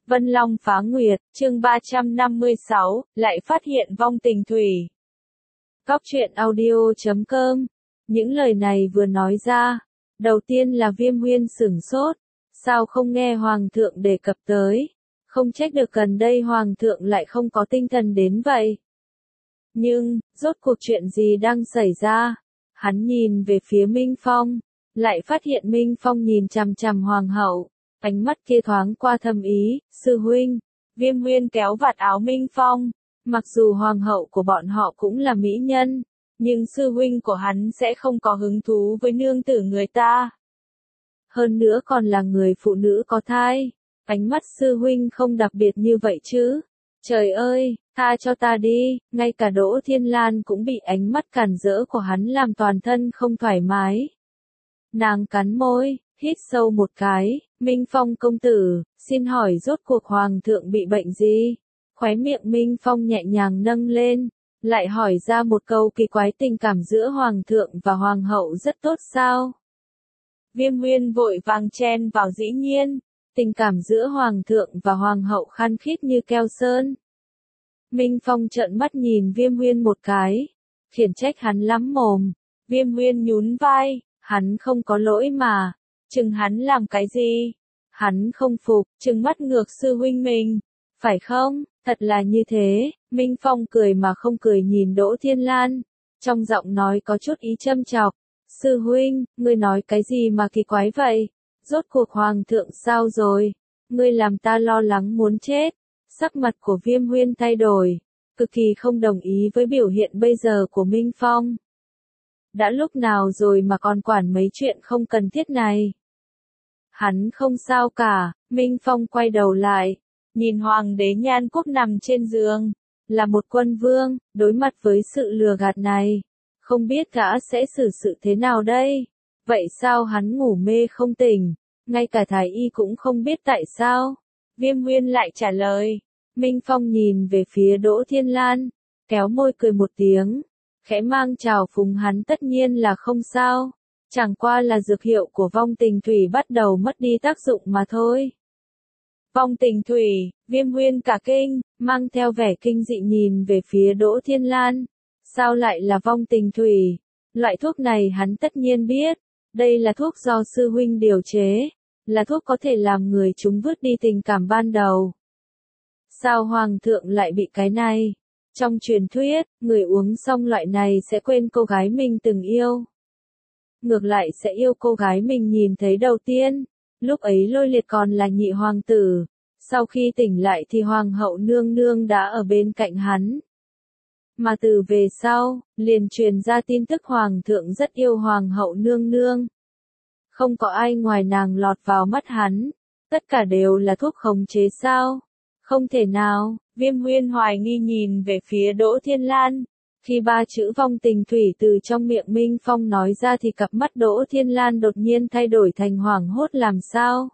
Vân Long phá nguyệt, chương 356, lại phát hiện vong tình thủy. Góc truyện audio.com. Những lời này vừa nói ra, đầu tiên là Viêm Huyên sửng sốt, sao không nghe Hoàng thượng đề cập tới, không trách được gần đây Hoàng thượng lại không có tinh thần đến vậy. Nhưng, rốt cuộc chuyện gì đang xảy ra? Hắn nhìn về phía Minh Phong, lại phát hiện Minh Phong nhìn chằm chằm Hoàng hậu. Ánh mắt kia thoáng qua thâm ý, sư huynh. Viêm Huyên kéo vạt áo Minh Phong. Mặc dù hoàng hậu của bọn họ cũng là mỹ nhân, nhưng sư huynh của hắn sẽ không có hứng thú với nương tử người ta. Hơn nữa còn là người phụ nữ có thai. Ánh mắt sư huynh không đặc biệt như vậy chứ. Trời ơi, tha cho ta đi, ngay cả Đỗ Thiên Lan cũng bị ánh mắt cản rỡ của hắn làm toàn thân không thoải mái. Nàng cắn môi, hít sâu một cái. Minh Phong công tử, xin hỏi rốt cuộc Hoàng thượng bị bệnh gì? Khóe miệng Minh Phong nhẹ nhàng nâng lên, lại hỏi ra một câu kỳ quái, tình cảm giữa Hoàng thượng và Hoàng hậu rất tốt sao? Viêm Huyên vội vàng chen vào, dĩ nhiên, tình cảm giữa Hoàng thượng và Hoàng hậu khan khít như keo sơn. Minh Phong trợn mắt nhìn Viêm Huyên một cái, khiển trách hắn lắm mồm. Viêm Huyên nhún vai, hắn không có lỗi mà. Chừng hắn làm cái gì? Hắn không phục, chừng mắt ngược sư huynh mình. Phải không? Thật là như thế. Minh Phong cười mà không cười nhìn Đỗ Thiên Lan. Trong giọng nói có chút ý châm chọc. Sư huynh, ngươi nói cái gì mà kỳ quái vậy? Rốt cuộc Hoàng thượng sao rồi? Ngươi làm ta lo lắng muốn chết. Sắc mặt của Viêm Huyên thay đổi. Cực kỳ không đồng ý với biểu hiện bây giờ của Minh Phong. Đã lúc nào rồi mà còn quản mấy chuyện không cần thiết này. Hắn không sao cả. Minh Phong quay đầu lại, nhìn Hoàng đế Nhan Quốc nằm trên giường, là một quân vương, đối mặt với sự lừa gạt này, không biết gã sẽ xử sự thế nào đây? Vậy sao hắn ngủ mê không tỉnh, ngay cả thái y cũng không biết tại sao? Viêm Huyên lại trả lời. Minh Phong nhìn về phía Đỗ Thiên Lan, kéo môi cười một tiếng, khẽ mang chào phúng hắn, tất nhiên là không sao. Chẳng qua là dược hiệu của vong tình thủy bắt đầu mất đi tác dụng mà thôi. Vong tình thủy, Viêm Huyên cả kinh, mang theo vẻ kinh dị nhìn về phía Đỗ Thiên Lan. Sao lại là vong tình thủy? Loại thuốc này hắn tất nhiên biết. Đây là thuốc do sư huynh điều chế. Là thuốc có thể làm người chúng vứt đi tình cảm ban đầu. Sao Hoàng thượng lại bị cái này? Trong truyền thuyết, người uống xong loại này sẽ quên cô gái mình từng yêu. Ngược lại sẽ yêu cô gái mình nhìn thấy đầu tiên. Lúc ấy Lôi Liệt còn là nhị hoàng tử. Sau khi tỉnh lại thì Hoàng hậu nương nương đã ở bên cạnh hắn. Mà từ về sau, liền truyền ra tin tức Hoàng thượng rất yêu Hoàng hậu nương nương. Không có ai ngoài nàng lọt vào mắt hắn. Tất cả đều là thuốc khống chế sao? Không thể nào. Viêm Huyên hoài nghi nhìn về phía Đỗ Thiên Lan. Khi ba chữ vong tình thủy từ trong miệng Minh Phong nói ra thì cặp mắt Đỗ Thiên Lan đột nhiên thay đổi thành hoảng hốt. Làm sao?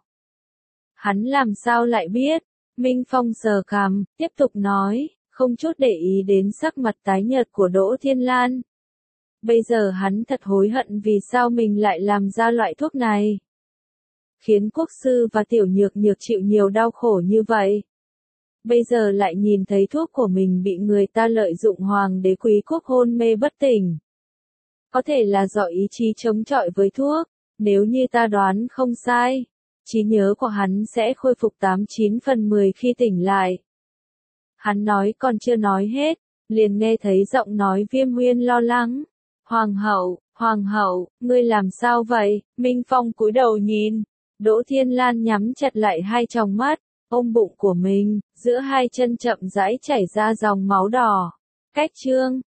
Hắn làm sao lại biết? Minh Phong sờ cằm, tiếp tục nói, không chút để ý đến sắc mặt tái nhợt của Đỗ Thiên Lan. Bây giờ hắn thật hối hận vì sao mình lại làm ra loại thuốc này. Khiến quốc sư và tiểu nhược nhược chịu nhiều đau khổ như vậy. Bây giờ lại nhìn thấy thuốc của mình bị người ta lợi dụng, hoàng đế quý quốc hôn mê bất tỉnh. Có thể là do ý chí chống chọi với thuốc, nếu như ta đoán không sai, trí nhớ của hắn sẽ khôi phục 89/10 khi tỉnh lại. Hắn nói còn chưa nói hết, liền nghe thấy giọng nói Viêm Huyên lo lắng. Hoàng hậu, ngươi làm sao vậy? Minh Phong cúi đầu nhìn, Đỗ Thiên Lan nhắm chặt lại hai tròng mắt. Ôm bụng của mình, giữa hai chân chậm rãi chảy ra dòng máu đỏ. Cách chương